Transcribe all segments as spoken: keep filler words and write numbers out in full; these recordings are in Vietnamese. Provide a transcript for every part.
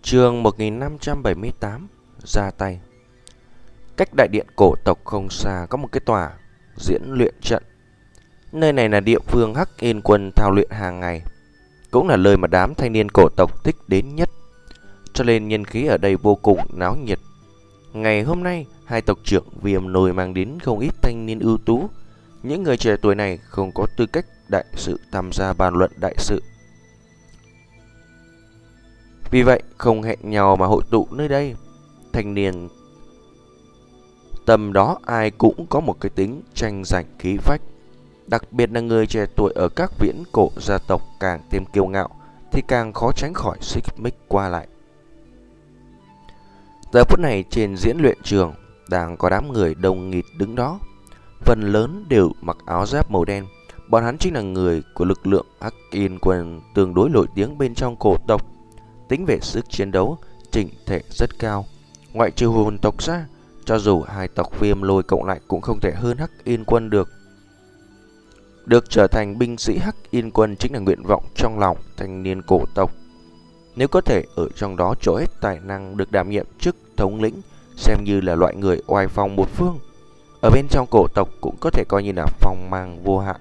Chương một nghìn năm trăm bảy mươi tám. Ra tay. Cách đại điện cổ tộc không xa có một cái tòa diễn luyện trận. Nơi này là địa phương Hắc Yên Quân thao luyện hàng ngày, cũng là nơi mà đám thanh niên cổ tộc thích đến nhất, cho nên nhân khí ở đây vô cùng náo nhiệt. Ngày hôm nay, hai tộc trưởng Viêm Lôi mang đến không ít thanh niên ưu tú. Những người trẻ tuổi này không có tư cách đại sự tham gia bàn luận đại sự, vì vậy không hẹn nhau mà hội tụ nơi đây. Thanh niên tầm đó ai cũng có một cái tính tranh giành khí phách, đặc biệt là người trẻ tuổi ở các viễn cổ gia tộc càng thêm kiêu ngạo thì càng khó tránh khỏi xích mích qua lại. Giờ phút này trên diễn luyện trường đang có đám người đông nghịt đứng đó, phần lớn đều mặc áo giáp màu đen. Bọn hắn chính là người của lực lượng Hắc Yên Quân tương đối nổi tiếng bên trong cổ tộc. Tính về sức chiến đấu, chỉnh thể rất cao. Ngoại trừ hồn tộc ra, cho dù hai tộc Viêm Lôi cộng lại cũng không thể hơn Hắc Yên Quân được. Được trở thành binh sĩ Hắc Yên Quân chính là nguyện vọng trong lòng thanh niên cổ tộc. Nếu có thể ở trong đó trổ hết tài năng, được đảm nhiệm chức thống lĩnh, xem như là loại người oai phong một phương. Ở bên trong cổ tộc cũng có thể coi như là phong mang vô hạn.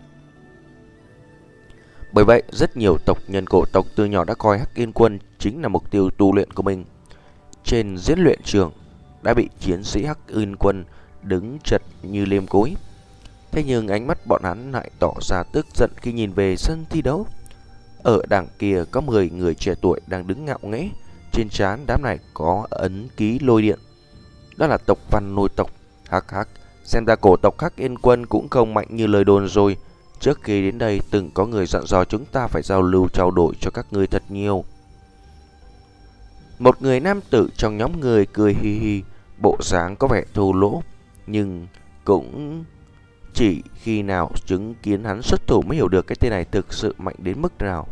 Bởi vậy, rất nhiều tộc nhân cổ tộc từ nhỏ đã coi Hắc Yên Quân chính là mục tiêu tu luyện của mình. Trên diễn luyện trường đã bị chiến sĩ Hắc Yên Quân đứng chật như liêm cối. Thế nhưng ánh mắt bọn hắn lại tỏ ra tức giận khi nhìn về sân thi đấu. Ở đằng kia có mười người trẻ tuổi đang đứng ngạo nghễ, trên trán đám này có ấn ký lôi điện. Đó là tộc Văn Lôi tộc. Hắc hắc, xem ra cổ tộc Hắc Yên Quân cũng không mạnh như lời đồn rồi. Trước khi đến đây từng có người dặn dò chúng ta phải giao lưu trao đổi cho các ngươi thật nhiều. Một người nam tử trong nhóm người cười hi hi, bộ dáng có vẻ thô lỗ, nhưng cũng chỉ khi nào chứng kiến hắn xuất thủ mới hiểu được cái tên này thực sự mạnh đến mức nào.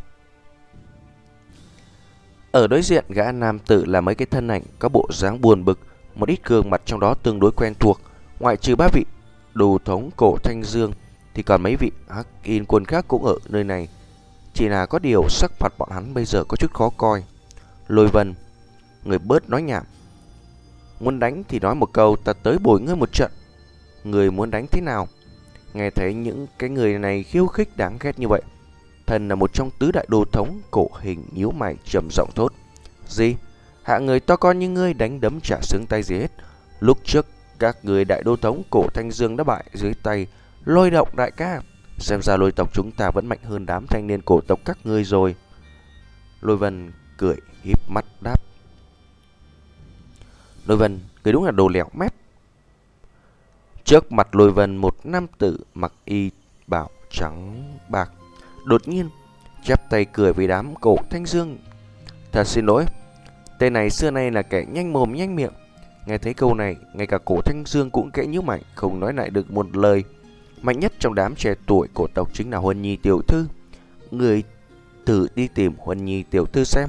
Ở đối diện gã nam tử là mấy cái thân ảnh có bộ dáng buồn bực, một ít gương mặt trong đó tương đối quen thuộc. Ngoại trừ ba vị đồ thống cổ Thanh Dương thì còn mấy vị Hắc Yên Quân khác cũng ở nơi này. Chỉ là có điều sắc mặt bọn hắn bây giờ có chút khó coi. Lôi Vân, người bớt nói nhảm, muốn đánh thì nói một câu, ta tới bồi ngươi một trận. Người muốn đánh thế nào? Nghe thấy những cái người này khiêu khích đáng ghét như vậy, thần là một trong tứ đại đồ thống cổ hình nhíu mày trầm giọng thốt. Gì? Hạ người to con như ngươi đánh đấm chả xứng tay gì hết. Lúc trước các người đại đô thống cổ Thanh Dương đã bại dưới tay Lôi Động đại ca. Xem ra Lôi tộc chúng ta vẫn mạnh hơn đám thanh niên cổ tộc các ngươi rồi. Lôi Vân cười híp mắt đáp. Lôi Vân, người đúng là đồ lẻo mép. Trước mặt Lôi Vân, một nam tử mặc y bào trắng bạc đột nhiên chắp tay cười với đám cổ Thanh Dương. Thật xin lỗi, tên này xưa nay là kẻ nhanh mồm nhanh miệng. Nghe thấy câu này, ngay cả cổ Thanh Dương cũng kẽ nhíu mày, không nói lại được một lời. Mạnh nhất trong đám trẻ tuổi cổ tộc chính là Huân Nhi tiểu thư. Người thử đi tìm Huân Nhi tiểu thư xem.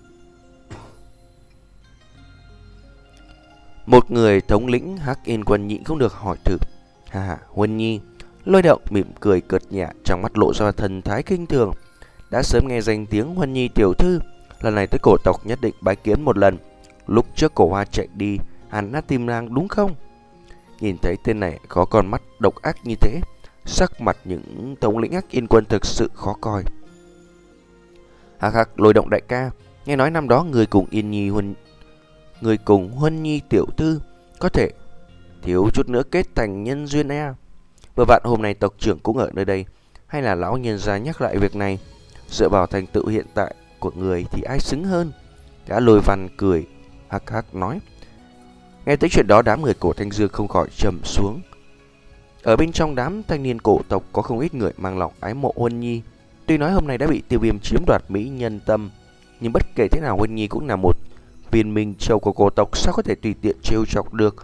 Một người thống lĩnh Hắc Yên Quân nhịn không được hỏi thử. Hà hà, Huân Nhi. Lôi Động mỉm cười cợt nhả, trong mắt lộ ra thần thái kinh thường. Đã sớm nghe danh tiếng Huân Nhi tiểu thư, lần này tới cổ tộc nhất định bái kiến một lần. Lúc trước cổ hoa chạy đi, hắn đã tìm nàng đúng không? Nhìn thấy tên này có con mắt độc ác như thế, sắc mặt những thống lĩnh Hắc Yên Quân thực sự khó coi. Hắc hắc, Lôi Động đại ca, nghe nói năm đó người cùng Yên Nhi Huân người cùng Huân Nhi tiểu thư có thể thiếu chút nữa kết thành nhân duyên e. Vừa vặn hôm nay tộc trưởng cũng ở nơi đây, hay là lão nhân gia nhắc lại việc này. Dựa vào thành tựu hiện tại của người thì ai xứng hơn? Gã Lôi Văn cười hắc hắc nói. Nghe tới chuyện đó, đám người cổ Thanh Dương không khỏi trầm xuống. Ở bên trong đám thanh niên cổ tộc có không ít người mang lòng ái mộ Huân Nhi. Tuy nói hôm nay đã bị Tiêu Viêm chiếm đoạt mỹ nhân tâm, nhưng bất kể thế nào Huân Nhi cũng là một viên minh châu của cổ tộc, sao có thể tùy tiện trêu chọc được.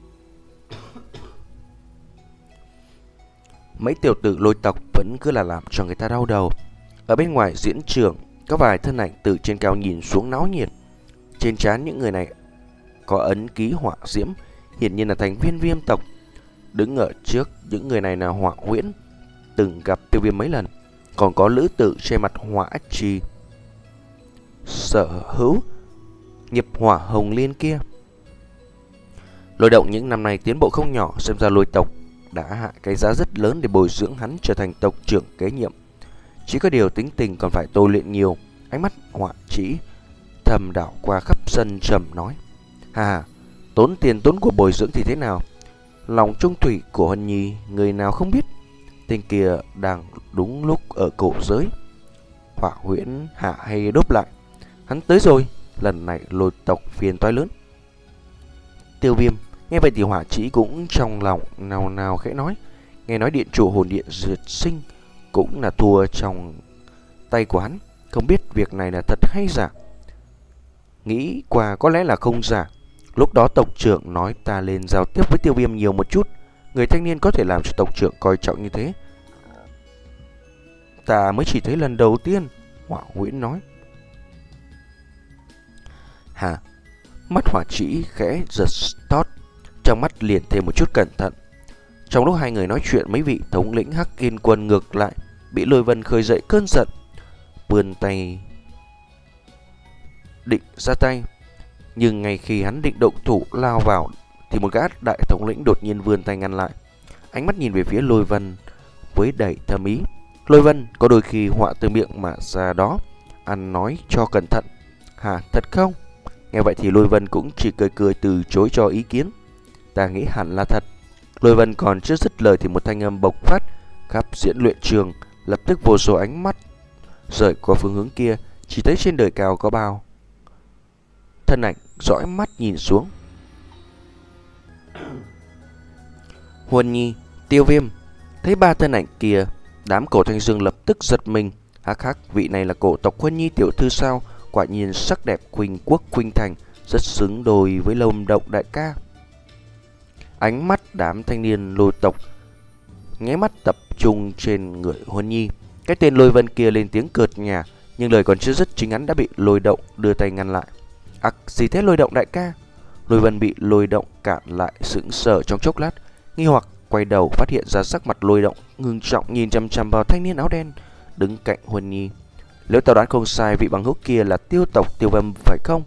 Mấy tiểu tử Lôi tộc vẫn cứ là làm cho người ta đau đầu. Ở bên ngoài diễn trường có vài thân ảnh từ trên cao nhìn xuống náo nhiệt. Trên trán những người này có ấn ký hỏa diễm, hiển nhiên là thành viên Viêm tộc. Đứng ở trước những người này là Hỏa Huyễn, từng gặp Tiêu Viêm mấy lần. Còn có lữ tử trên mặt Hỏa Trì, sở hữu nghiệp hỏa hồng liên kia. Lôi Động những năm nay tiến bộ không nhỏ, xem ra Lôi tộc đã hạ cái giá rất lớn để bồi dưỡng hắn trở thành tộc trưởng kế nhiệm. Chỉ có điều tính tình còn phải tôi luyện nhiều. Ánh mắt Họa Chỉ thầm đảo qua khắp sân trầm nói: Hà, tốn tiền tốn của bồi dưỡng thì thế nào? Lòng trung thủy của Huân Nhi người nào không biết. Tên kia đang đúng lúc ở cổ giới. Họa Huyễn hạ hay đốp lại: Hắn tới rồi. Lần này Lôi tộc phiền toái lớn. Tiêu Viêm nghe vậy thì Họa Chỉ cũng trong lòng nào nào khẽ nói: Nghe nói điện chủ hồn điện diệt sinh cũng là thua trong tay của hắn, không biết việc này là thật hay giả. Nghĩ qua có lẽ là không giả. Lúc đó tộc trưởng nói ta lên giao tiếp với Tiêu Viêm nhiều một chút. Người thanh niên có thể làm cho tộc trưởng coi trọng như thế, ta mới chỉ thấy lần đầu tiên. Họa Huyễn nói. Hả? Mắt Họa Chỉ khẽ giật tót, trong mắt liền thêm một chút cẩn thận. Trong lúc hai người nói chuyện, mấy vị thống lĩnh Hắc Yên quân ngược lại bị Lôi Vân khơi dậy cơn giận, vươn tay định ra tay. Nhưng ngay khi hắn định động thủ lao vào thì một gã đại thống lĩnh đột nhiên vươn tay ngăn lại. Ánh mắt nhìn về phía Lôi Vân với đầy thâm ý. Lôi Vân, có đôi khi họa từ miệng mà ra đó, ăn nói cho cẩn thận. Hả, thật không? Nghe vậy thì Lôi Vân cũng chỉ cười cười từ chối cho ý kiến. Ta nghĩ hẳn là thật. Lôi Vân còn chưa dứt lời thì một thanh âm bộc phát khắp diễn luyện trường. Lập tức vô số ánh mắt rời qua phương hướng kia. Chỉ thấy trên đời cao có bao thân ảnh dõi mắt nhìn xuống. Huân Nhi, Tiêu Viêm. Thấy ba thân ảnh kia, đám Cổ Thanh Dương lập tức giật mình. Hắc hắc, vị này là cổ tộc Huân Nhi tiểu thư sao? Quả nhiên sắc đẹp khuynh quốc khuynh thành, rất xứng đôi với Lông Động đại ca. Ánh mắt đám thanh niên Lôi tộc nháy mắt tập trung trên người Huân Nhi. Cái tên Lôi Vân kia lên tiếng cợt nhả, nhưng lời còn chưa dứt chính hắn đã bị Lôi Động đưa tay ngăn lại. Ặc, gì thế Lôi Động đại ca? Lôi Vân bị Lôi Động cản lại, sững sờ trong chốc lát, nghi hoặc quay đầu phát hiện ra sắc mặt Lôi Động ngưng trọng nhìn chằm chằm vào thanh niên áo đen đứng cạnh Huân Nhi. Nếu tao đoán không sai, vị bằng hữu kia là Tiêu tộc Tiêu Viêm phải không?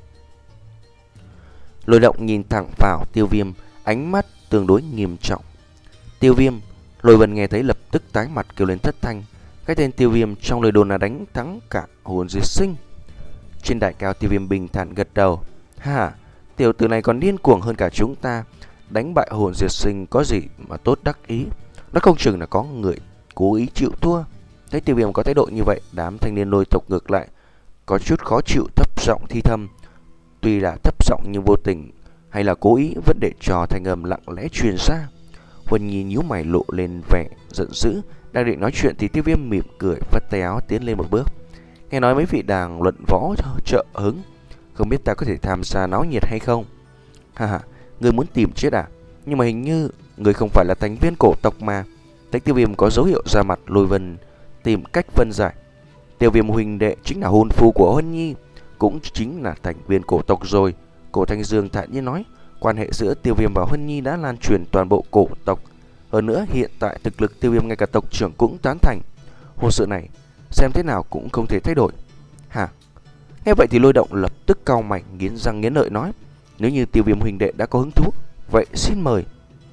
Lôi Động nhìn thẳng vào Tiêu Viêm, ánh mắt tương đối nghiêm trọng. Tiêu Viêm. Lôi Vân nghe thấy lập tức tái mặt kêu lên thất thanh. Cái tên Tiêu Viêm trong lời đồn là đánh thắng cả hồn diệt sinh. Trên đài cao, Tiêu Viêm bình thản gật đầu. Ha, tiểu tử này còn điên cuồng hơn cả chúng ta. Đánh bại hồn diệt sinh có gì mà tốt đắc ý. Nó không chừng là có người cố ý chịu thua. Thấy Tiêu Viêm có thái độ như vậy, đám thanh niên Lôi tộc ngược lại có chút khó chịu, thấp giọng thi thầm. Tuy là thấp giọng nhưng vô tình hay là cố ý vẫn để cho thanh âm lặng lẽ truyền ra. Huân Nhi nhíu mày lộ lên vẻ giận dữ. Đang định nói chuyện thì Tiêu Viêm mỉm cười, vắt tay áo tiến lên một bước. Nghe nói mấy vị đang luận võ trợ hứng, không biết ta có thể tham gia náo nhiệt hay không? Ha ha, ngươi muốn tìm chết à? Nhưng mà hình như ngươi không phải là thành viên cổ tộc mà. Thấy Tiêu Viêm có dấu hiệu ra mặt, Lôi Vân tìm cách phân giải. Tiêu Viêm huynh đệ chính là hôn phu của Huân Nhi, cũng chính là thành viên cổ tộc rồi. Cổ Thanh Dương thản nhiên nói, quan hệ giữa Tiêu Viêm và Huân Nhi đã lan truyền toàn bộ cổ tộc. Hơn nữa hiện tại thực lực Tiêu Viêm ngay cả tộc trưởng cũng tán thành. Hôn sự này xem thế nào cũng không thể thay đổi. Hả? Nghe vậy thì Lôi Động lập tức cau mày, nghiến răng nghiến lợi nói, nếu như Tiêu Viêm huynh đệ đã có hứng thú, vậy xin mời.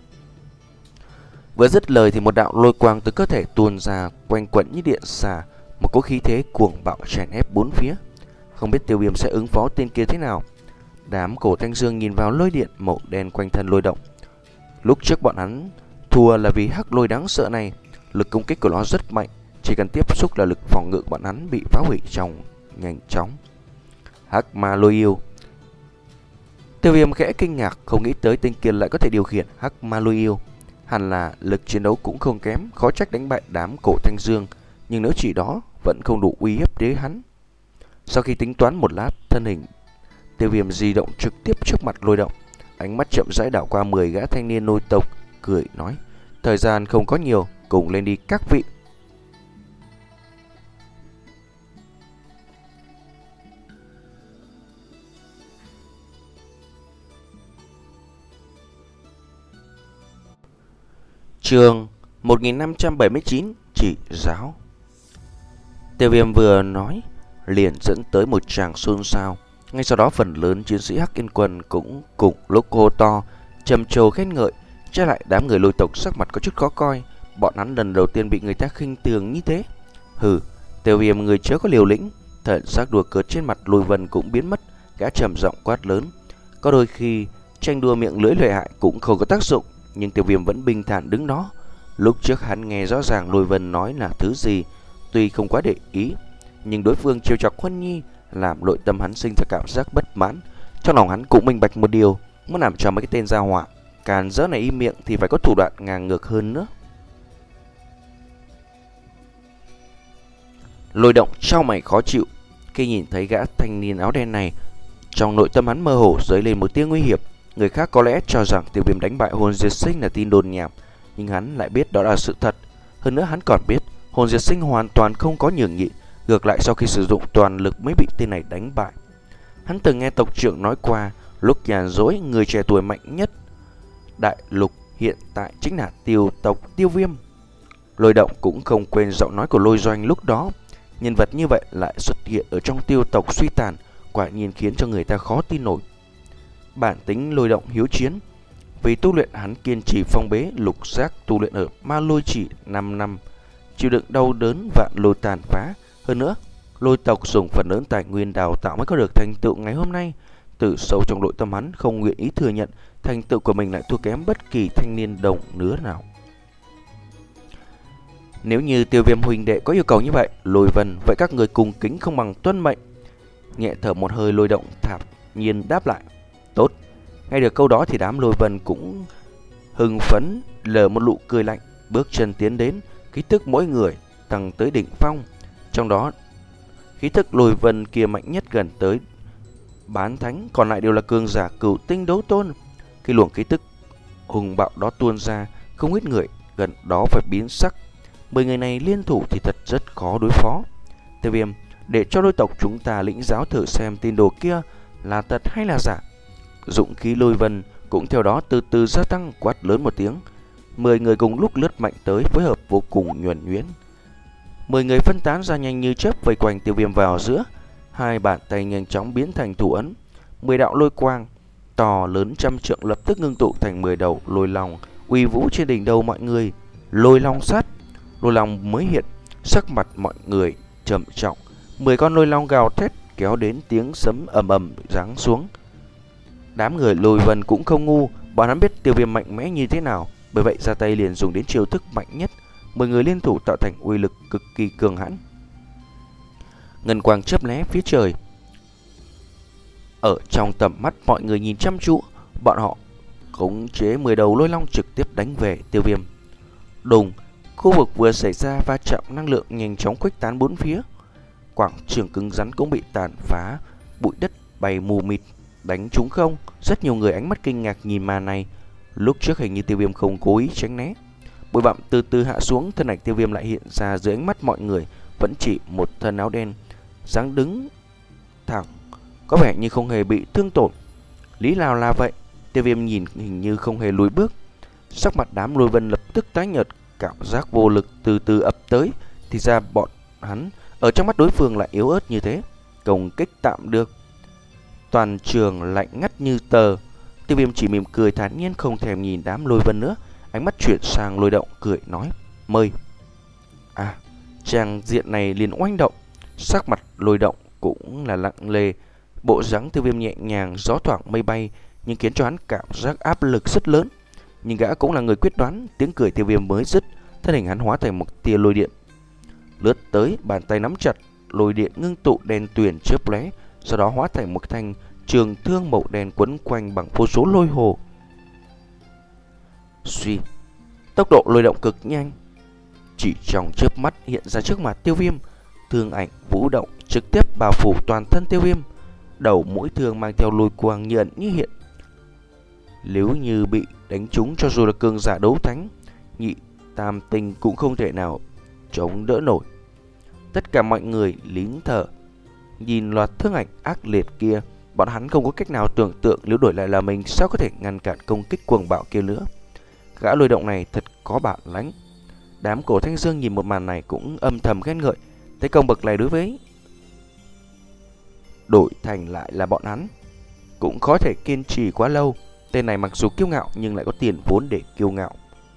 Vừa dứt lời thì một đạo lôi quang từ cơ thể tuôn ra, quanh quẩn như điện xà, một cỗ khí thế cuồng bạo chèn ép bốn phía. Không biết Tiêu Viêm sẽ ứng phó tên kia thế nào. Đám Cổ Thanh Dương nhìn vào lôi điện màu đen quanh thân Lôi Động. Lúc trước bọn hắn thua là vì hắc lôi đáng sợ này, lực công kích của nó rất mạnh, chỉ cần tiếp xúc là lực phòng ngự của bọn hắn bị phá hủy trong nhanh chóng. Hắc ma lôi yêu. Tiêu Viêm khẽ kinh ngạc, không nghĩ tới tên kia lại có thể điều khiển hắc ma lôi yêu. Hẳn là lực chiến đấu cũng không kém, khó trách đánh bại đám Cổ Thanh Dương, nhưng nếu chỉ đó vẫn không đủ uy hiếp đến hắn. Sau khi tính toán một lát, thân hình Tiêu Viêm di động trực tiếp trước mặt Lôi Động, ánh mắt chậm rãi đảo qua mười gã thanh niên Lôi tộc, cười nói, thời gian không có nhiều, cùng lên đi các vị. Chương một nghìn năm trăm bảy mươi chín, chỉ giáo. Tiêu Viêm vừa nói liền dẫn tới một tràng xôn xao. Ngay sau đó phần lớn chiến sĩ Hắc Yên Quân cũng cùng lúc hô to, trầm trồ khen ngợi. Trái lại đám người Lôi tộc sắc mặt có chút khó coi, bọn hắn lần đầu tiên bị người ta khinh thường như thế. Hừ, Tiêu Viêm người chớ có liều lĩnh. Thần sắc đùa cợt trên mặt Lôi Vân cũng biến mất, gã trầm giọng quát lớn. Có đôi khi tranh đua miệng lưỡi lợi hại cũng không có tác dụng, nhưng Tiêu Viêm vẫn bình thản đứng đó. Lúc trước hắn nghe rõ ràng Lôi Vân nói là thứ gì, tuy không quá để ý, nhưng đối phương trêu chọc Huân Nhi làm nội tâm hắn sinh ra cảm giác bất mãn. Trong lòng hắn cũng minh bạch một điều, muốn làm cho mấy cái tên gia họa càn rỡ này im miệng thì phải có thủ đoạn ngang ngược hơn nữa. Lôi Động trao mày khó chịu khi nhìn thấy gã thanh niên áo đen này. Trong nội tâm hắn mơ hồ dấy lên một tia nguy hiểm. Người khác có lẽ cho rằng Tiêu Viêm đánh bại Hồn Diệt Sinh là tin đồn nhảm, nhưng hắn lại biết đó là sự thật. Hơn nữa hắn còn biết Hồn Diệt Sinh hoàn toàn không có nhường nhịn, ngược lại sau khi sử dụng toàn lực mới bị tên này đánh bại. Hắn từng nghe tộc trưởng nói qua, lúc nhàn rỗi người trẻ tuổi mạnh nhất đại lục hiện tại chính là Tiêu tộc Tiêu Viêm. Lôi Động cũng không quên giọng nói của Lôi Doanh lúc đó. Nhân vật như vậy lại xuất hiện ở trong Tiêu tộc suy tàn, quả nhiên khiến cho người ta khó tin nổi. Bản tính Lôi Động hiếu chiến, vì tu luyện hắn kiên trì phong bế lục giác tu luyện ở Ma Lôi chỉ năm năm, chịu đựng đau đớn vạn lôi tàn phá. Hơn nữa, Lôi tộc dùng phần lớn tài nguyên đào tạo mới có được thành tựu ngày hôm nay. Từ sâu trong nội tâm hắn không nguyện ý thừa nhận thành tựu của mình lại thua kém bất kỳ thanh niên đồng lứa nào. Nếu như Tiêu Viêm huynh đệ có yêu cầu như vậy, Lôi Vân, vậy các người cùng kính không bằng tuân mệnh. Nhẹ thở một hơi, Lôi Động thản nhiên đáp lại. Tốt. Nghe được câu đó thì đám Lôi Vân cũng hưng phấn, lờ một nụ cười lạnh, bước chân tiến đến, khí tức mỗi người tăng tới đỉnh phong. Trong đó, khí tức Lôi Vân kia mạnh nhất gần tới bán thánh, còn lại đều là cường giả cửu tinh đấu tôn. Khi luồng khí tức hùng bạo đó tuôn ra, không ít người gần đó phải biến sắc. Mười người này liên thủ thì thật rất khó đối phó. Tiêu Viêm, để cho Lôi tộc chúng ta lĩnh giáo thử xem tin đồ kia là thật hay là giả. Dụng khí Lôi Vân cũng theo đó từ từ gia tăng, quát lớn một tiếng. Mười người cùng lúc lướt mạnh tới, phối hợp vô cùng nhuần nhuyễn. Mười người phân tán ra nhanh như chớp, vây quanh Tiêu Viêm vào giữa. Hai bàn tay nhanh chóng biến thành thủ ấn. Mười đạo lôi quang to lớn trăm trượng lập tức ngưng tụ thành mười đầu lôi long uy vũ trên đỉnh đầu mọi người. Lôi long sát. Lôi long mới hiện, sắc mặt mọi người trầm trọng. Mười con lôi long gào thét kéo đến, tiếng sấm ầm ầm giáng xuống. Đám người Lôi Vân cũng không ngu, bọn hắn biết Tiêu Viêm mạnh mẽ như thế nào, bởi vậy ra tay liền dùng đến chiêu thức mạnh nhất. Mười người liên thủ tạo thành uy lực cực kỳ cường hãn. Ngân quang chớp lóe phía trời. Ở trong tầm mắt mọi người nhìn chăm chú, bọn họ khống chế mười đầu lôi long trực tiếp đánh về Tiêu Viêm. Đùng, khu vực vừa xảy ra va chạm năng lượng nhanh chóng khuếch tán bốn phía. Quảng trường cứng rắn cũng bị tàn phá, bụi đất bay mù mịt, đánh trúng không. Rất nhiều người ánh mắt kinh ngạc nhìn màn này. Lúc trước hình như Tiêu Viêm không cố ý tránh né. Bụi bặm từ từ hạ xuống, thân ảnh Tiêu Viêm lại hiện ra dưới ánh mắt mọi người, vẫn chỉ một thân áo đen, dáng đứng thẳng, có vẻ như không hề bị thương tổn. Lý nào là vậy? Tiêu Viêm nhìn hình như không hề lùi bước. Sắc mặt đám Lôi Vân lập tức tái nhợt, cảm giác vô lực từ từ ập tới. Thì ra bọn hắn ở trong mắt đối phương lại yếu ớt như thế, công kích tạm được. Toàn trường lạnh ngắt như tờ. Tiêu Viêm chỉ mỉm cười thản nhiên, không thèm nhìn đám Lôi Vân nữa, ánh mắt chuyển sang Lôi Động, cười nói: mời. À, trang diện này liền oanh động. Sắc mặt Lôi Động cũng là lặng lề, bộ dáng Tiêu Viêm nhẹ nhàng, gió thoảng mây bay, nhưng khiến cho hắn cảm giác áp lực rất lớn. Nhưng gã cũng là người quyết đoán. Tiếng cười Tiêu Viêm mới dứt, thân hình hắn hóa thành một tia lôi điện lướt tới, bàn tay nắm chặt, lôi điện ngưng tụ đen tuyền chớp lóe, sau đó hóa thành một thanh trường thương màu đen quấn quanh bằng vô số lôi hồ. Suy, tốc độ lôi động cực nhanh, chỉ trong chớp mắt hiện ra trước mặt Tiêu Viêm. Thương ảnh vũ động trực tiếp bao phủ toàn thân Tiêu Viêm, đầu mũi thương mang theo lôi quang như ẩn như hiện. Nếu như bị đánh trúng, cho dù là cường giả đấu thánh, nhị tam tinh cũng không thể nào chống đỡ nổi. Tất cả mọi người lín thở, nhìn loạt thương ảnh ác liệt kia. Bọn hắn không có cách nào tưởng tượng nếu đổi lại là mình sao có thể ngăn cản công kích cuồng bạo kia nữa. Gã Lôi Động này thật có bản lãnh. Đám Cổ Thanh Dương nhìn một màn này cũng âm thầm khen ngợi. Thấy công bậc này đối với đổi thành lại là bọn hắn. Cũng khó thể kiên trì quá lâu. Tên này mặc dù kiêu ngạo nhưng lại có tiền vốn để kiêu ngạo.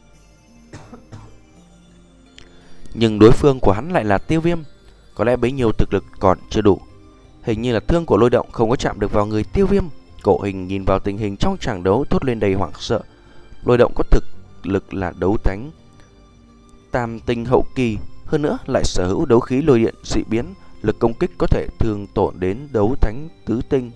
Nhưng đối phương của hắn lại là Tiêu Viêm. Có lẽ bấy nhiêu thực lực còn chưa đủ. Hình như là thương của Lôi Động không có chạm được vào người Tiêu Viêm. Cổ Hình nhìn vào tình hình trong tràng đấu thốt lên đầy hoảng sợ. Lôi Động có thực lực là đấu thánh tam tinh hậu kỳ, hơn nữa lại sở hữu đấu khí lôi điện dị biến, lực công kích có thể thương tổn đến đấu thánh tứ tinh.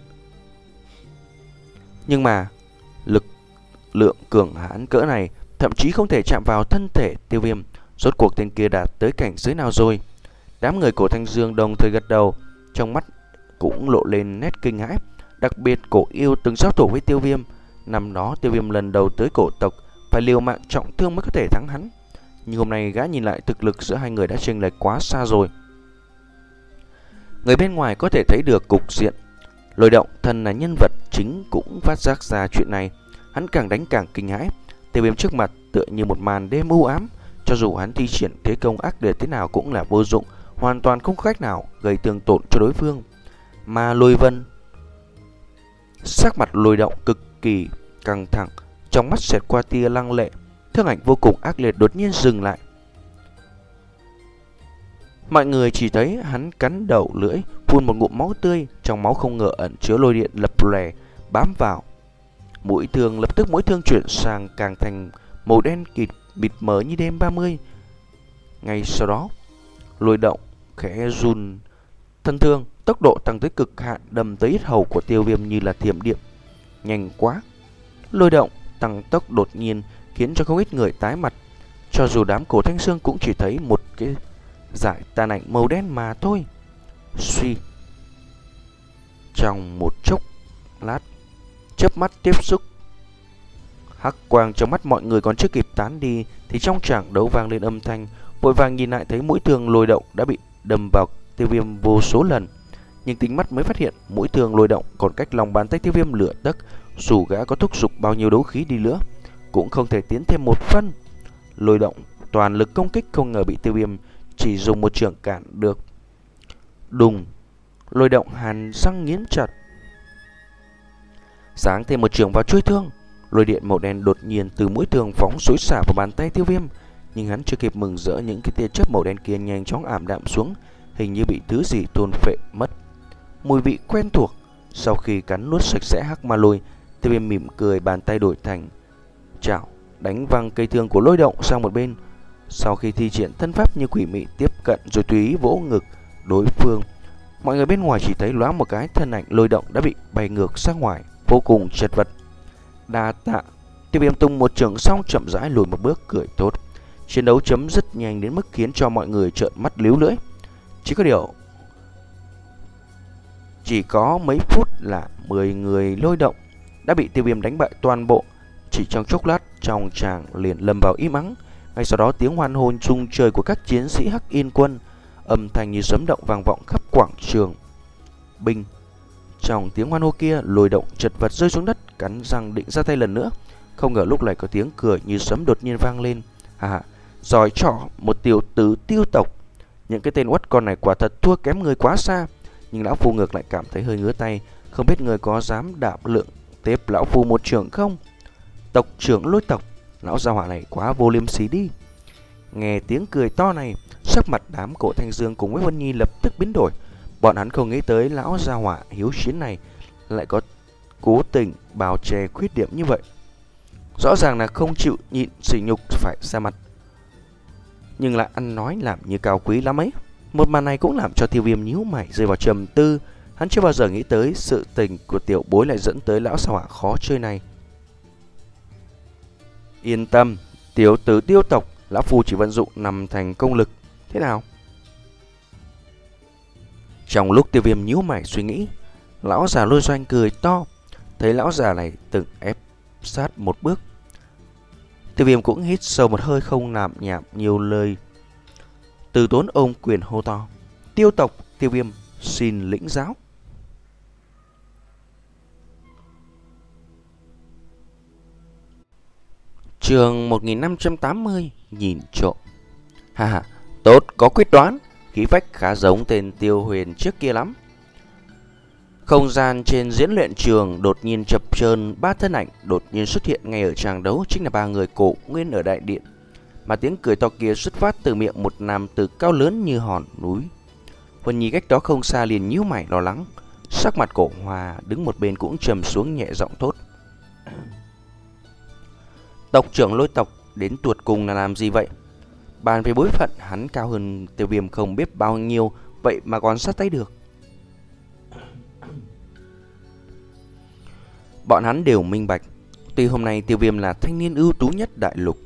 Nhưng mà lực lượng cường hãn cỡ này thậm chí không thể chạm vào thân thể Tiêu Viêm. Rốt cuộc tên kia đạt tới cảnh giới nào rồi? Đám người Cổ Thanh Dương đồng thời gật đầu, trong mắt cũng lộ lên nét kinh hãi. Đặc biệt Cổ Yêu từng giao thủ với Tiêu Viêm. Năm đó Tiêu Viêm lần đầu tới cổ tộc phải liều mạng trọng thương mới có thể thắng hắn. Nhưng hôm nay gã nhìn lại thực lực giữa hai người đã chênh lệch quá xa rồi. Người bên ngoài có thể thấy được cục diện. Lôi Động thân là nhân vật chính cũng phát giác ra chuyện này. Hắn càng đánh càng kinh hãi. Tiêu Viêm trước mặt tựa như một màn đêm u ám. Cho dù hắn thi triển thế công ác liệt thế nào cũng là vô dụng, hoàn toàn không có cách nào gây thương tổn cho đối phương. Mà Lôi Vân, sắc mặt Lôi Động cực kỳ căng thẳng, trong mắt xẹt qua tia lăng lệ. Thương ảnh vô cùng ác liệt đột nhiên dừng lại. Mọi người chỉ thấy hắn cắn đầu lưỡi, phun một ngụm máu tươi. Trong máu không ngờ ẩn chứa lôi điện lập lòe bám vào mũi thương. Lập tức mũi thương chuyển sang càng thành màu đen kịt bịt mờ như đêm ba mươi. Ngay sau đó Lôi Động khẽ run thân thương, tốc độ tăng tới cực hạn, đâm tới yết hầu của Tiêu Viêm như là thiểm điện. Nhanh quá. Lôi Động tăng tốc đột nhiên khiến cho không ít người tái mặt. Cho dù đám Cổ Thanh Dương cũng chỉ thấy một cái dải tàn ảnh màu đen mà thôi. Suy. Trong một chốc lát, chớp mắt tiếp xúc, hắc quang trong mắt mọi người còn chưa kịp tán đi thì trong tràng đấu vang lên âm thanh. Vội vàng nhìn lại thấy mũi thương Lôi Động đã bị đâm vào Tiêu Viêm vô số lần. Nhưng tính mắt mới phát hiện mũi thương Lôi Động còn cách lòng bàn tay Tiêu Viêm lửa tấc. Dù gã có thúc giục bao nhiêu đấu khí đi nữa cũng không thể tiến thêm một phân. Lôi Động toàn lực công kích không ngờ bị Tiêu Viêm chỉ dùng một chưởng cản được. Đùng. Lôi Động hàn răng nghiến chặt, sáng thêm một chưởng vào chuôi thương. Lôi điện màu đen đột nhiên từ mũi thương phóng xối xả vào bàn tay Tiêu Viêm. Nhưng hắn chưa kịp mừng rỡ, những cái tia chớp màu đen kia nhanh chóng ảm đạm xuống, hình như bị thứ gì thôn phệ mất. Mùi vị quen thuộc. Sau khi cắn nuốt sạch sẽ hắc ma lôi, Tiêu Viêm mỉm cười, bàn tay đổi thành chảo, đánh văng cây thương của Lôi Động sang một bên. Sau khi thi triển thân pháp như quỷ mị tiếp cận rồi tùy ý vỗ ngực đối phương. Mọi người bên ngoài chỉ thấy loáng một cái, thân ảnh Lôi Động đã bị bay ngược ra ngoài, vô cùng chật vật. Đa tạ. Tiêu Viêm tung một chưởng xong chậm rãi lùi một bước, cười tốt. Chiến đấu chấm dứt nhanh đến mức khiến cho mọi người trợn mắt líu lưỡi. Chỉ có điều chỉ có mấy phút là mười người Lôi Động đã bị Tiêu Viêm đánh bại toàn bộ. Chỉ trong chốc lát trong tràng liền lâm vào im ắng. Ngay sau đó tiếng hoan hô rung trời của các chiến sĩ Hắc Yên quân, âm thanh như sấm động vang vọng khắp quảng trường. Binh. Trong tiếng hoan hô kia, Lôi Động chật vật rơi xuống đất, cắn răng định ra tay lần nữa. Không ngờ lúc này có tiếng cười như sấm đột nhiên vang lên. Hà hà, giỏi trỏ, một tiểu tử Tiêu tộc. Những cái tên uất con này quả thật thua kém người quá xa. Nhưng lão phu ngược lại cảm thấy hơi ngứa tay. Không biết người có dám đảm lượng tiếp lão phu một trưởng không? Tộc trưởng Lôi tộc, lão gia hỏa này quá vô liêm sỉ đi. Nghe tiếng cười to này, sắc mặt đám Cổ Thanh Dương cùng với Vân Nhi lập tức biến đổi. Bọn hắn không nghĩ tới lão gia hỏa hiếu chiến này lại có cố tình bào che khuyết điểm như vậy. Rõ ràng là không chịu nhịn sỉ nhục phải ra mặt, nhưng lại ăn nói làm như cao quý lắm ấy. Một màn này cũng làm cho Tiêu Viêm nhíu mày rơi vào trầm tư. Hắn chưa bao giờ nghĩ tới sự tình của tiểu bối lại dẫn tới lão gia hỏa khó chơi này. Yên tâm, tiểu tử Tiêu tộc, lão phu chỉ vận dụng nằm thành công lực. Thế nào? Trong lúc Tiêu Viêm nhíu mày suy nghĩ, lão già Lôi Doanh cười to. Thấy lão già này từng ép sát một bước, Tiêu Viêm cũng hít sâu một hơi, không làm nhảm nhiều lời, từ tốn ôm quyền hô to: Tiêu tộc, Tiêu Viêm xin lĩnh giáo. Chương một nghìn năm trăm tám mươi, nhìn trộm. Ha ha, tốt, có quyết đoán, khí phách khá giống tên Tiêu Huyền trước kia lắm. Không gian trên diễn luyện trường đột nhiên chập chờn, ba thân ảnh đột nhiên xuất hiện ngay ở tràng đấu, chính là ba người Cổ Nguyên ở đại điện. Mà tiếng cười to kia xuất phát từ miệng một nam tử cao lớn như hòn núi. Huân Nhi cách đó không xa liền nhíu mày lo lắng, sắc mặt Cổ Hòa đứng một bên cũng trầm xuống nhẹ giọng thốt: "Tộc trưởng Lôi tộc đến tuột cùng là làm gì vậy?" Bàn về bối phận, hắn cao hơn Tiêu Viêm không biết bao nhiêu, vậy mà còn sát tay được. Bọn hắn đều minh bạch, tuy hôm nay Tiêu Viêm là thanh niên ưu tú nhất đại lục,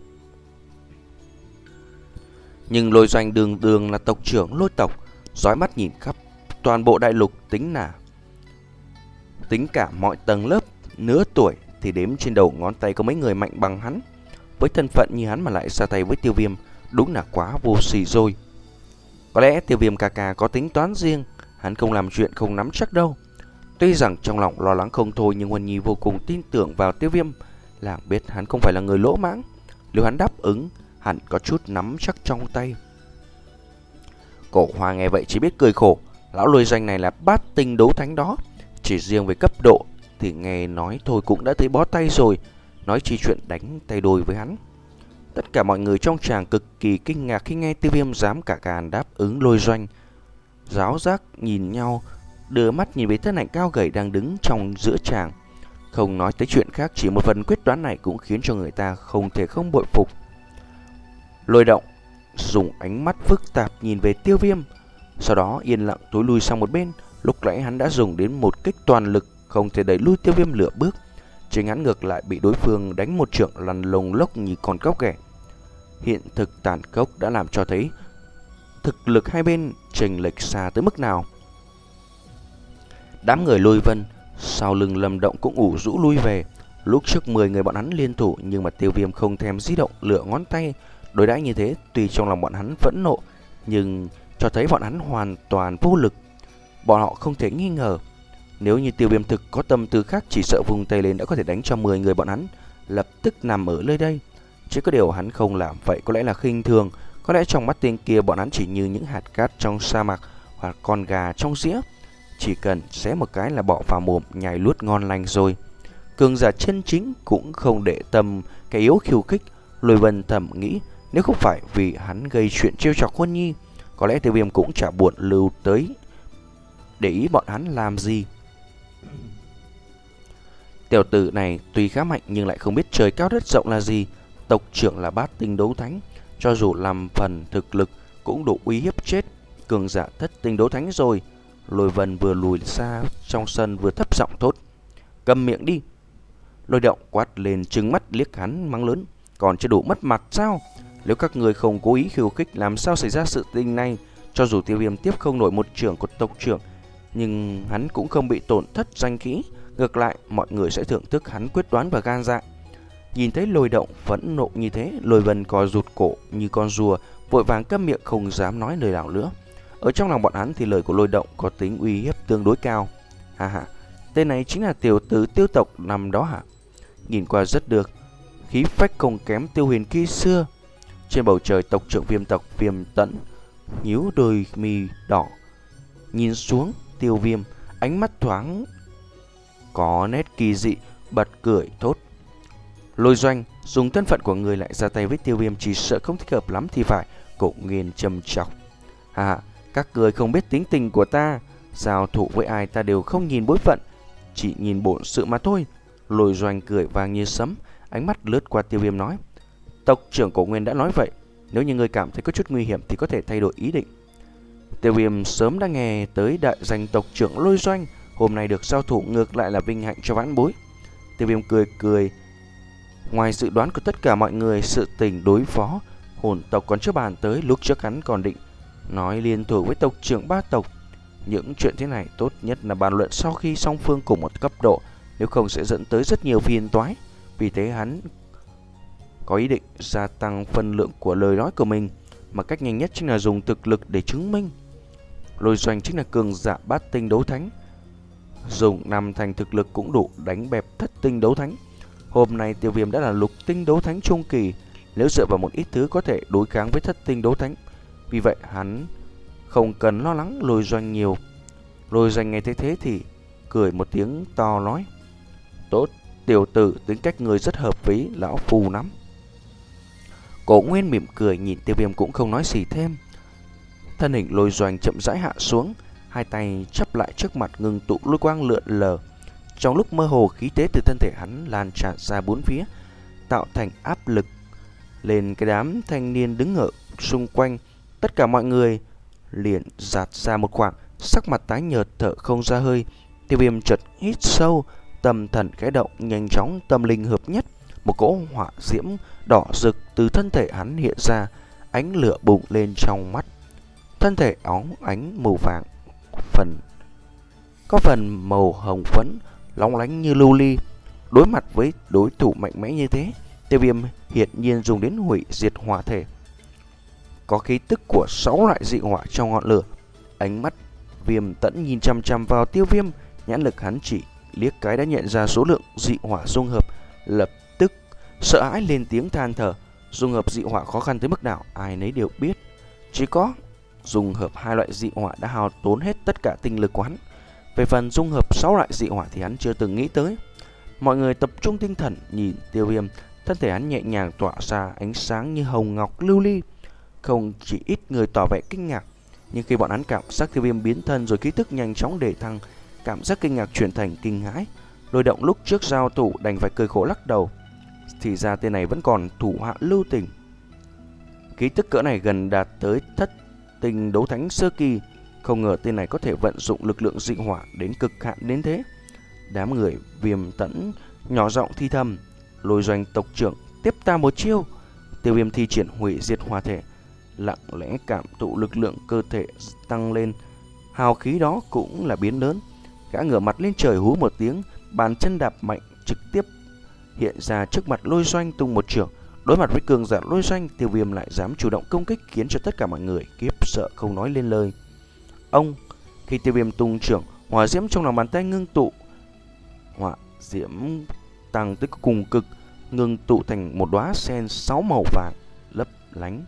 nhưng Lôi Doanh đường đường là tộc trưởng Lôi tộc, dõi mắt nhìn khắp toàn bộ đại lục, tính là tính cả mọi tầng lớp, nửa tuổi thì đếm trên đầu ngón tay có mấy người mạnh bằng hắn. Với thân phận như hắn mà lại ra tay với Tiêu Viêm, đúng là quá vô sỉ rồi. Có lẽ Tiêu Viêm ca ca có tính toán riêng, hắn không làm chuyện không nắm chắc đâu. Tuy rằng trong lòng lo lắng không thôi, nhưng Huân Nhi vô cùng tin tưởng vào Tiêu Viêm, làng biết hắn không phải là người lỗ mãng. Nếu hắn đáp ứng, hẳn có chút nắm chắc trong tay. Cổ Hòa nghe vậy chỉ biết cười khổ. Lão Lôi Doanh này là bát tinh đấu thánh đó, chỉ riêng về cấp độ thì nghe nói thôi cũng đã thấy bó tay rồi, nói chi chuyện đánh tay đôi với hắn. Tất cả mọi người trong tràng cực kỳ kinh ngạc khi nghe Tiêu Viêm dám cả gan đáp ứng Lôi Doanh. Giáo giác nhìn nhau, đưa mắt nhìn về thân ảnh cao gầy đang đứng trong giữa tràng. Không nói tới chuyện khác, chỉ một phần quyết đoán này cũng khiến cho người ta không thể không bội phục. Lôi Động dùng ánh mắt phức tạp nhìn về Tiêu Viêm, sau đó yên lặng tối lui sang một bên. Lúc nãy hắn đã dùng đến một kích toàn lực, không thể đẩy lui Tiêu Viêm lửa bước. Chính hắn ngược lại bị đối phương đánh một trượng lăn lông lốc như con cóc ghẻ. Hiện thực tàn khốc đã làm cho thấy thực lực hai bên chênh lệch xa tới mức nào. Đám người Lôi Vân sau lưng Lâm Động cũng ủ rũ lui về. Lúc trước mười người bọn hắn liên thủ, nhưng mà Tiêu Viêm không thèm di động lựa ngón tay. Đối đãi như thế, tuy trong lòng bọn hắn phẫn nộ, nhưng cho thấy bọn hắn hoàn toàn vô lực. Bọn họ không thể nghi ngờ, nếu như Tiêu Viêm thực có tâm tư khác, chỉ sợ vùng tay lên đã có thể đánh cho mười người bọn hắn lập tức nằm ở nơi đây. Chỉ có điều hắn không làm vậy có lẽ là khinh thường. Có lẽ trong mắt tên kia bọn hắn chỉ như những hạt cát trong sa mạc hoặc con gà trong dĩa, chỉ cần xé một cái là bỏ vào mồm nhai luốt ngon lành rồi. Cường giả chân chính cũng không để tâm cái yếu khiêu khích. Lôi Vân thầm nghĩ, nếu không phải vì hắn gây chuyện trêu chọc Huân Nhi, có lẽ Tiêu Viêm cũng chả buồn lưu tới để ý bọn hắn làm gì. Tiểu tử này tuy khá mạnh nhưng lại không biết trời cao đất rộng là gì. Tộc trưởng là bát tinh đấu thánh, cho dù làm phần thực lực cũng đủ uy hiếp chết cường giả thất tinh đấu thánh rồi. Lôi Vân vừa lùi xa trong sân vừa thấp giọng thốt: "Cầm miệng đi." Lôi Động quát lên, trừng mắt liếc hắn mắng lớn: "Còn chưa đủ mất mặt sao? Nếu các người không cố ý khiêu khích, làm sao xảy ra sự tình này?" Cho dù Tiêu Viêm tiếp không nổi một trưởng của tộc trưởng, nhưng hắn cũng không bị tổn thất danh khí. Ngược lại, mọi người sẽ thưởng thức hắn quyết đoán và gan dạ. Nhìn thấy Lôi Động phẫn nộ như thế, Lôi Vân co rụt cổ như con rùa, vội vàng câm miệng không dám nói lời nào nữa. Ở trong lòng bọn hắn thì lời của Lôi Động có tính uy hiếp tương đối cao. Ha ha, tên này chính là tiểu tử Tiêu tộc năm đó hả? Nhìn qua rất được, khí phách không kém Tiêu Huyền khi xưa. Trên bầu trời, tộc trưởng Viêm tộc Viêm Tẫn nhíu đôi mi đỏ, nhìn xuống Tiêu Viêm, ánh mắt thoáng có nét kỳ dị, bật cười thốt: "Lôi Doanh, dùng thân phận của người lại ra tay với Tiêu Viêm chỉ sợ không thích hợp lắm thì phải." Cổ Nguyên trầm trọng: "À, các người không biết tính tình của ta, giao thủ với ai ta đều không nhìn bối phận, chỉ nhìn bổn sự mà thôi." Lôi Doanh cười vang như sấm, ánh mắt lướt qua Tiêu Viêm nói: "Tộc trưởng Cổ Nguyên đã nói vậy, nếu như người cảm thấy có chút nguy hiểm thì có thể thay đổi ý định." Tiêu Viêm sớm đã nghe tới đại danh tộc trưởng Lôi Doanh, hôm nay được giao thủ ngược lại là vinh hạnh cho vãn bối. Tiêu Viêm cười cười, ngoài dự đoán của tất cả mọi người, sự tình đối phó hồn tộc còn chưa bàn tới. Lúc trước hắn còn định nói liên thủ với tộc trưởng ba tộc. Những chuyện thế này tốt nhất là bàn luận sau khi song phương cùng một cấp độ, nếu không sẽ dẫn tới rất nhiều phiền toái. Vì thế hắn có ý định gia tăng phân lượng của lời nói của mình, mà cách nhanh nhất chính là dùng thực lực để chứng minh. Lôi Doanh chính là cường giả bát tinh đấu thánh, dùng năm thành thực lực cũng đủ đánh bẹp thất tinh đấu thánh. Hôm nay Tiêu Viêm đã là lục tinh đấu thánh trung kỳ, nếu dựa vào một ít thứ có thể đối kháng với thất tinh đấu thánh. Vì vậy hắn không cần lo lắng Lôi Doanh nhiều. Lôi Doanh nghe thấy thế thì cười một tiếng to nói: Tốt, tiểu tử, tính cách người rất hợp với lão phù lắm. Cổ Nguyên mỉm cười nhìn Tiêu Viêm cũng không nói gì thêm. Thân hình Lôi Doanh chậm rãi hạ xuống, hai tay chắp lại trước mặt ngưng tụ lôi quang lượn lờ. Trong lúc mơ hồ, khí thế từ thân thể hắn lan tràn ra bốn phía, tạo thành áp lực lên cái đám thanh niên đứng ở xung quanh. Tất cả mọi người liền giạt ra một khoảng, sắc mặt tái nhợt, thở không ra hơi. Tiêu Viêm chợt hít sâu, tâm thần khẽ động, nhanh chóng tâm linh hợp nhất, một cỗ hỏa diễm đỏ rực từ thân thể hắn hiện ra, ánh lửa bùng lên trong mắt. Thân thể óng ánh màu vàng, phần có phần màu hồng phấn, lóng lánh như lưu ly. Đối mặt với đối thủ mạnh mẽ như thế, Tiêu Viêm hiển nhiên dùng đến hủy diệt hỏa thể. Có khí tức của sáu loại dị hỏa trong ngọn lửa. Ánh mắt Viêm Tẫn nhìn chăm chăm vào Tiêu Viêm, nhãn lực hắn chỉ liếc cái đã nhận ra số lượng dị hỏa dung hợp, lập tức sợ hãi lên tiếng than thở. Dung hợp dị hỏa khó khăn tới mức nào ai nấy đều biết, chỉ có dung hợp hai loại dị hỏa đã hao tốn hết tất cả tinh lực của hắn. Về phần dung hợp sáu loại dị hỏa thì hắn chưa từng nghĩ tới. Mọi người tập trung tinh thần nhìn Tiêu Viêm, thân thể hắn nhẹ nhàng tỏa ra ánh sáng như hồng ngọc lưu ly. Không chỉ ít người tỏ vẻ kinh ngạc, nhưng khi bọn hắn cảm giác Tiêu Viêm biến thân rồi khí tức nhanh chóng để thăng, cảm giác kinh ngạc chuyển thành kinh hãi. Lôi Động lúc trước giao thủ đành phải cười khổ lắc đầu, thì ra tên này vẫn còn thủ hạ lưu tình. Khí tức cỡ này gần đạt tới thất tinh đấu thánh sơ kỳ, không ngờ tên này có thể vận dụng lực lượng dị hỏa đến cực hạn đến thế. Đám người Viêm Tẫn nhỏ giọng thi thầm: Lôi Doanh tộc trưởng, tiếp ta một chiêu. Tiêu Viêm thi triển hủy diệt hỏa thể, lặng lẽ cảm thụ lực lượng cơ thể tăng lên, hào khí đó cũng là biến lớn. Gã ngửa mặt lên trời hú một tiếng, bàn chân đạp mạnh trực tiếp hiện ra trước mặt Lôi Doanh tung một chưởng. Đối mặt với cường giả Lôi Doanh, Tiêu Viêm lại dám chủ động công kích, khiến cho tất cả mọi người khiếp sợ không nói lên lời. Ông, khi Tiêu Viêm tung chưởng, hỏa diễm trong lòng bàn tay ngưng tụ, hỏa diễm tăng tới cùng cực, ngưng tụ thành một đóa sen sáu màu vàng lấp lánh.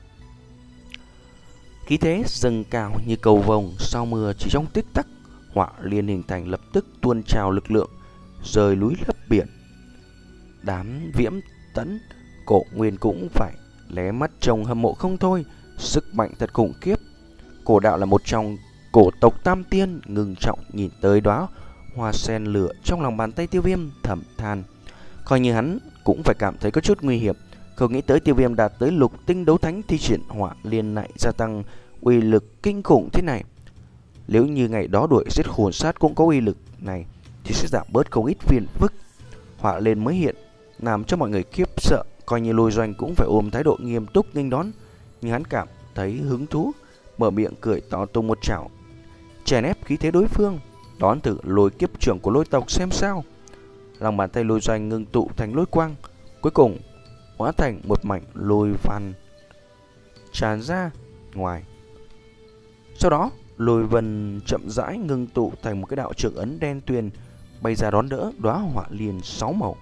Khí thế dâng cao như cầu vồng sau mưa, chỉ trong tích tắc, hỏa liên hình thành lập tức tuôn trào lực lượng, rời núi lấp biển. Đám Viêm Tẫn, Cổ Nguyên cũng phải lé mắt trông hâm mộ không thôi, sức mạnh thật khủng khiếp. Cổ Đạo là một trong cổ tộc Tam Tiên, ngưng trọng nhìn tới đóa hoa sen lửa trong lòng bàn tay Tiêu Viêm, thầm than. Coi như hắn cũng phải cảm thấy có chút nguy hiểm, không nghĩ tới Tiêu Viêm đạt tới lục tinh đấu thánh, thi triển hỏa liên lại gia tăng uy lực kinh khủng thế này. Nếu như ngày đó đuổi giết hồn sát cũng có uy lực này thì sẽ giảm bớt không ít phiền phức. Hỏa lên mới hiện làm cho mọi người khiếp sợ, coi như Lôi Doanh cũng phải ôm thái độ nghiêm túc nghênh đón. Nhưng hắn cảm thấy hứng thú, mở miệng cười to tung một chảo, chèn ép khí thế đối phương, đón thử lôi kiếp trưởng của lôi tộc xem sao. Lòng bàn tay Lôi Doanh ngưng tụ thành lôi quang, cuối cùng hóa thành một mảnh lôi văn tràn ra ngoài. Sau đó lôi vân chậm rãi ngưng tụ thành một cái đạo trưởng ấn đen tuyền, bay ra đón đỡ đóa hỏa liên sáu màu.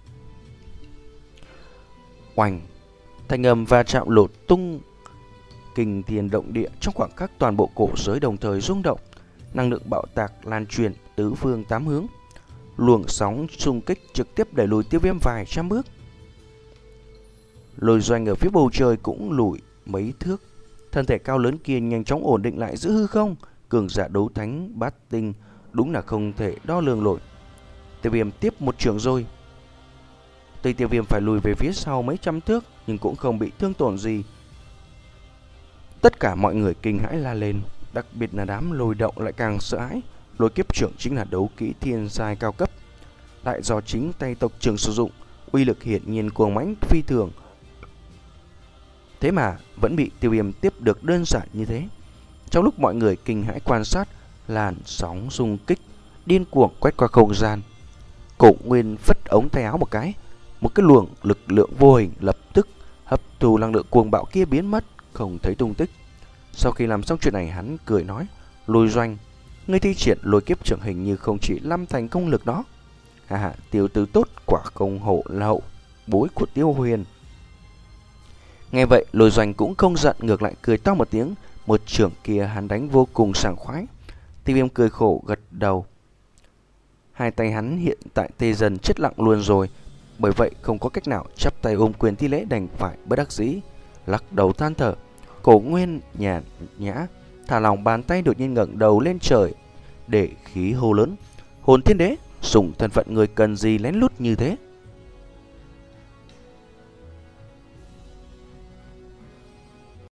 Oanh, thanh âm va chạm lột tung kinh thiên động địa, trong khoảng khắc toàn bộ cổ giới đồng thời rung động, năng lượng bạo tạc lan truyền tứ phương tám hướng, luồng sóng xung kích trực tiếp đẩy lùi Tiêu Viêm vài trăm bước. Lôi Doanh ở phía bầu trời cũng lùi mấy thước, thân thể cao lớn kia nhanh chóng ổn định lại giữa hư không. Cường giả đấu thánh bát tinh đúng là không thể đo lường nổi. Tiêu Viêm tiếp một trường rồi. Tuy Tiêu Viêm phải lùi về phía sau mấy trăm thước, nhưng cũng không bị thương tổn gì. Tất cả mọi người kinh hãi la lên, đặc biệt là đám Lôi Động lại càng sợ hãi. Lôi kiếp trưởng chính là đấu kỹ thiên giai cao cấp, lại do chính tay tộc trưởng sử dụng, uy lực hiển nhiên cuồng mãnh phi thường. Thế mà vẫn bị Tiêu Viêm tiếp được đơn giản như thế. Trong lúc mọi người kinh hãi quan sát, làn sóng xung kích điên cuồng quét qua không gian. Cổ Nguyên phất ống tay áo một cái, một cái luồng lực lượng vô hình lập tức hấp thu năng lượng cuồng bạo kia biến mất, không thấy tung tích. Sau khi làm xong chuyện này, hắn cười nói: Lôi Doanh, ngươi thi triển lôi kiếp trưởng hình như không chỉ năm thành công lực đó. Hà hà, tiểu tử tốt quả không hổ là hậu bối của Tiêu Huyền. Nghe vậy, Lôi Doanh cũng không giận, ngược lại cười to một tiếng, một trưởng kia hắn đánh vô cùng sảng khoái. Tiêu Viêm cười khổ gật đầu. Hai tay hắn hiện tại tê dần chết lặng luôn rồi, bởi vậy không có cách nào, chắp tay ôm quyền thi lễ đành phải bất đắc dĩ lắc đầu than thở. Cổ Nguyên nhàn nhã thả lòng bàn tay, đột nhiên ngẩng đầu lên trời để khí hô lớn: Hồn Thiên Đế, dùng thân phận người cần gì lén lút như thế?